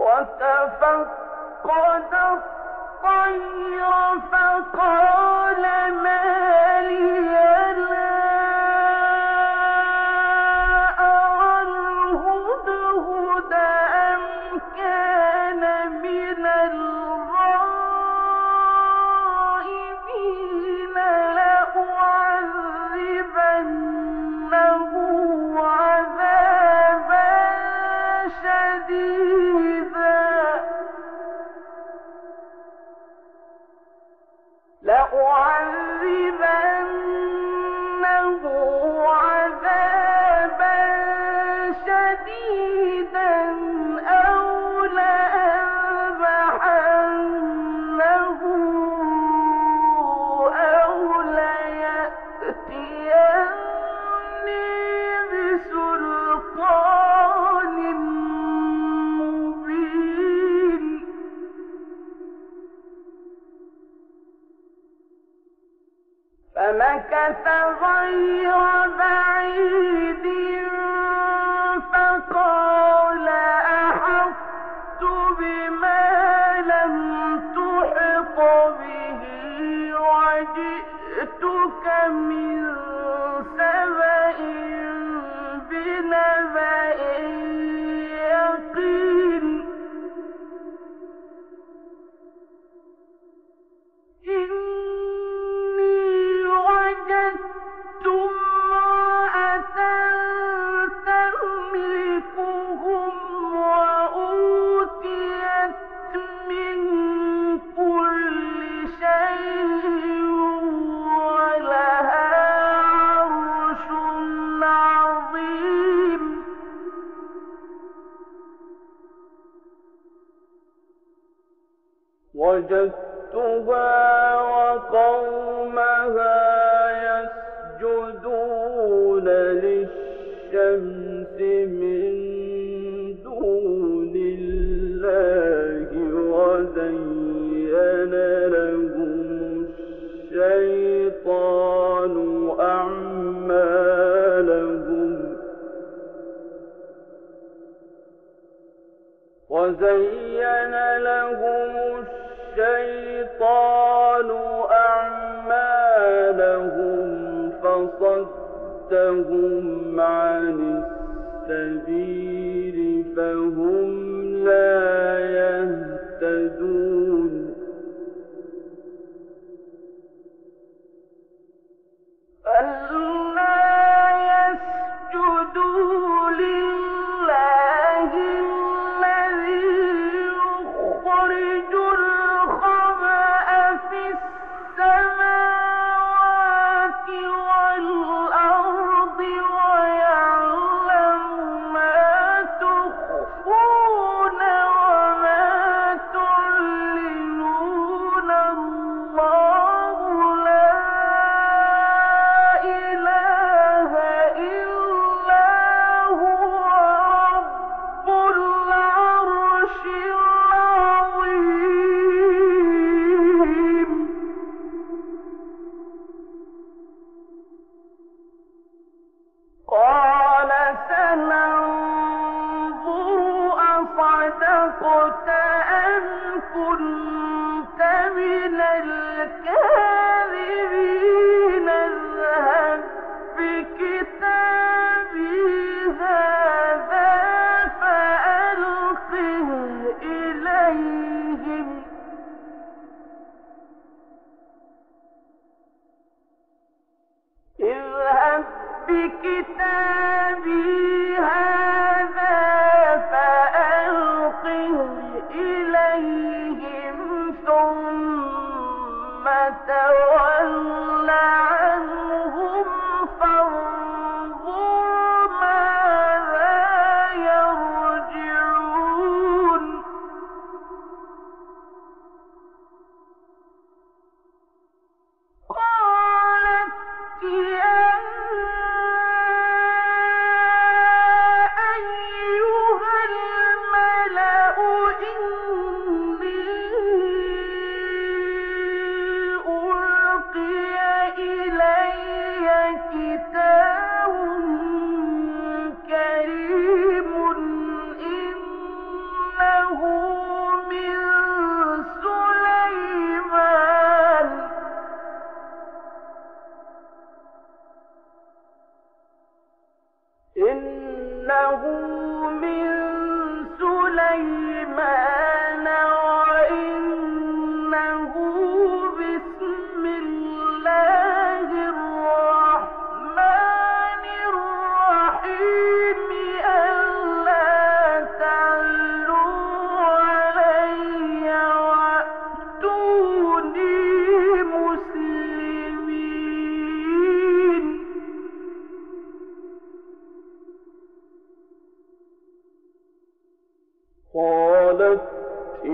وتفقد الطير فقال ما لي لا أرى الهدهد أم كان من الغائبين لأعذبنه عذابا شديدا أو لأذبحنه أو ليأتيني بسلطان مبين فمكث غير بعيد فقال أحطت بما لم تحط به وجئتك من سبأ بنبأ يقين وجدت امرأة تملكهم وأوتيت من كل شيء ولها عرش عظيم وجدتها وقومها يسجدون للشمس من دون الله وزين لهم الشيطان أعمالهم فصدهم عن السبيل فهم لا يهتدون بكتابي هذا فألقه إليهم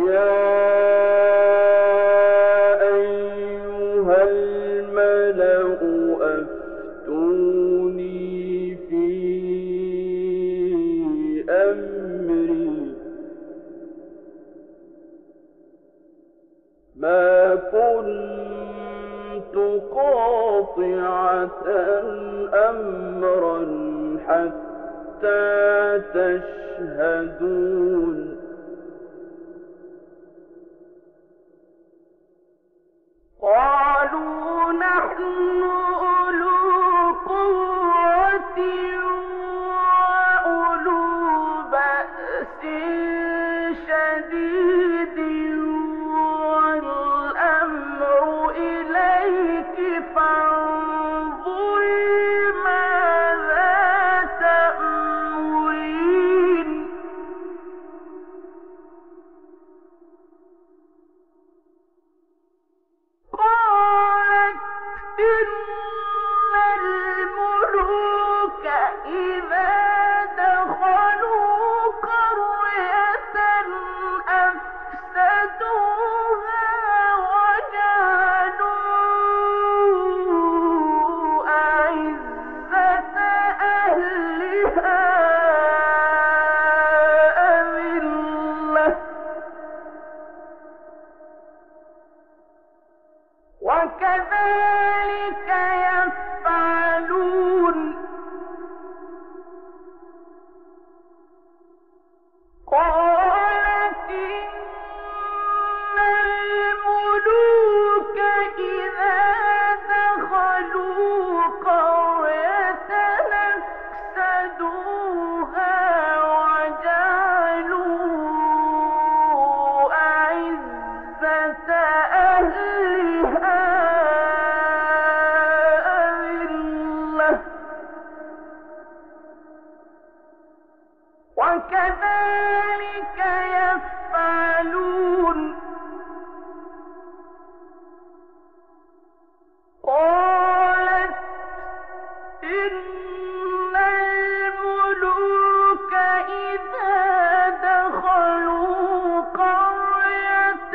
يا أيها الملأ أفتوني في أمري ما كنت قاطعة أمرا حتى تشهدون قالوا نحن أولو قوة وأولو بأس شديد والأمر إليك فانظري ماذا تأمرين قالت إن الملوك إذا دخلوا قرية أفسدوها وجعلوا أعزة أهلها أذلة وكذلك يفعلون قالت إن الملوك إذا دخلوا قرية أفسدوها وجعلوا أعزة أهلها أذلة وكذلك يفعلون قالت إن الملوك إذا دخلوا قرية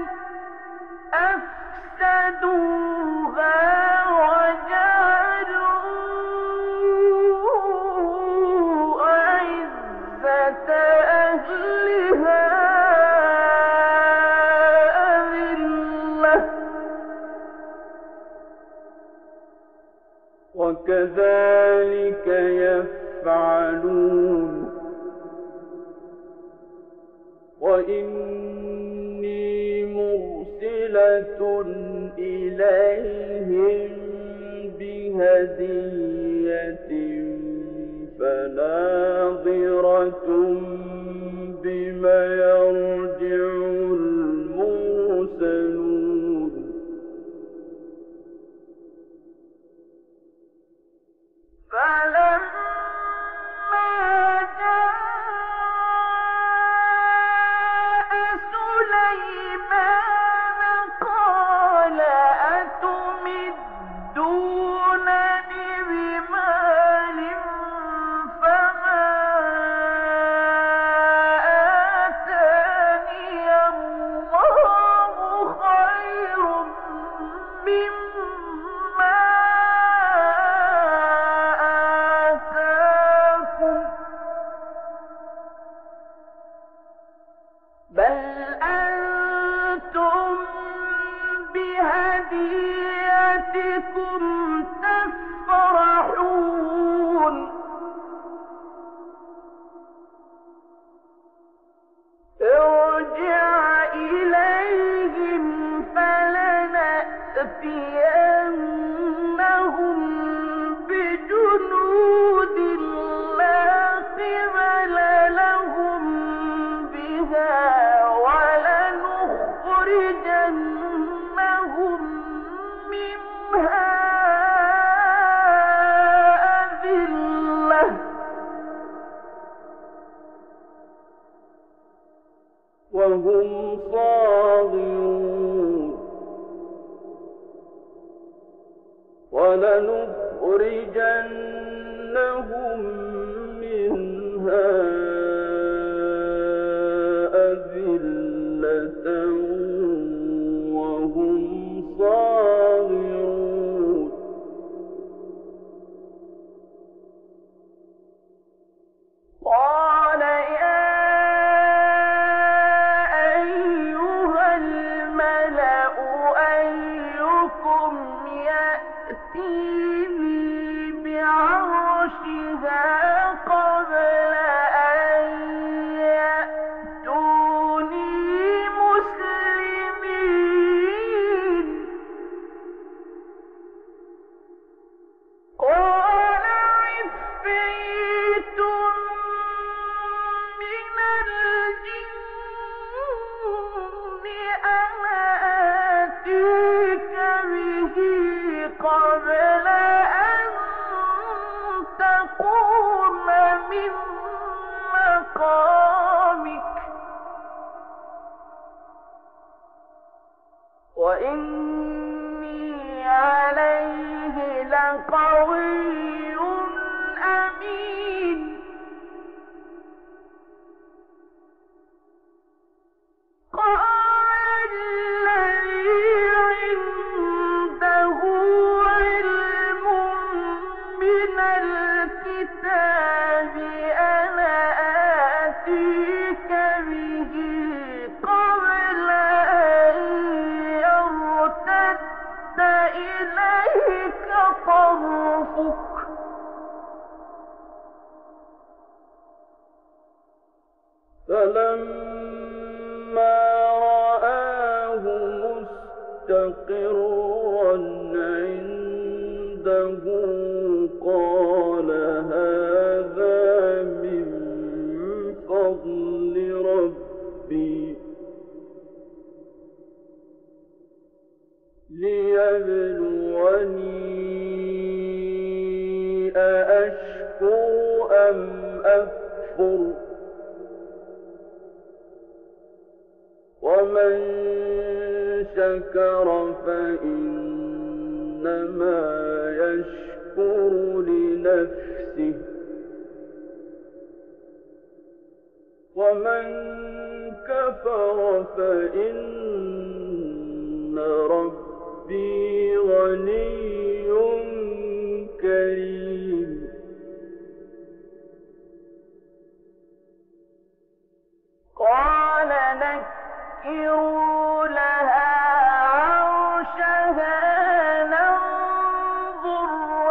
أفسدوها وجعلوا أعزة أهلها أذلة وكذلك يفعلون وإني مرسلة إليهم بهدية فناظرة بما يرجع المرسلون فلما جاء سليمان قال أتمدونني بمال فما آتاني الله خير مما آتاكم بل أنتم بهديتكم تفرحون ارجع إليهم فلنأتينهم بجنود لا قبل لهم بها ولنخرجنهم منها أذلة وهم صاغرون ولنخرجنهم منها أذلة وإني عليه لقوي أمين قال الذي عنده علم من الكتاب أنا آتيك به قبل أن يرتد إليك طرفك فلما رآه مستقرا عنده قال هذا من فضل ربي ليبلوني أأشكر أم أكفر ومن شكر فإنما يشكر لنفسه ومن كفر فإن ربي غني كريم قال نكروا لها عرشها ننظر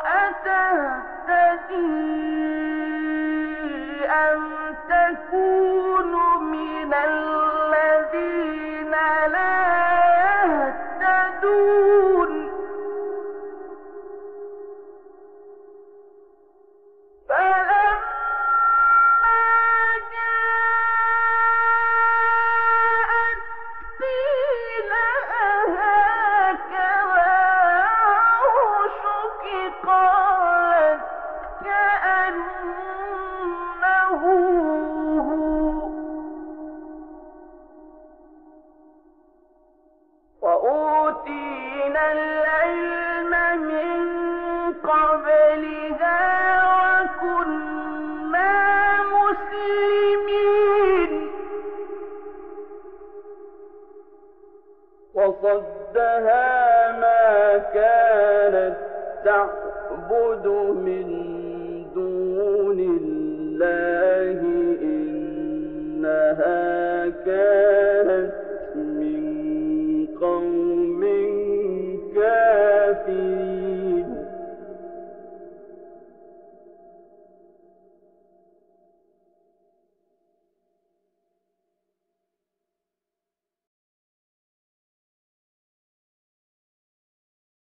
أتهتدي أم تكون من الذين لا يهتدون وأوتينا العلم من قبلها وكنا مسلمين وصدها ما كانت تعبد من دون الله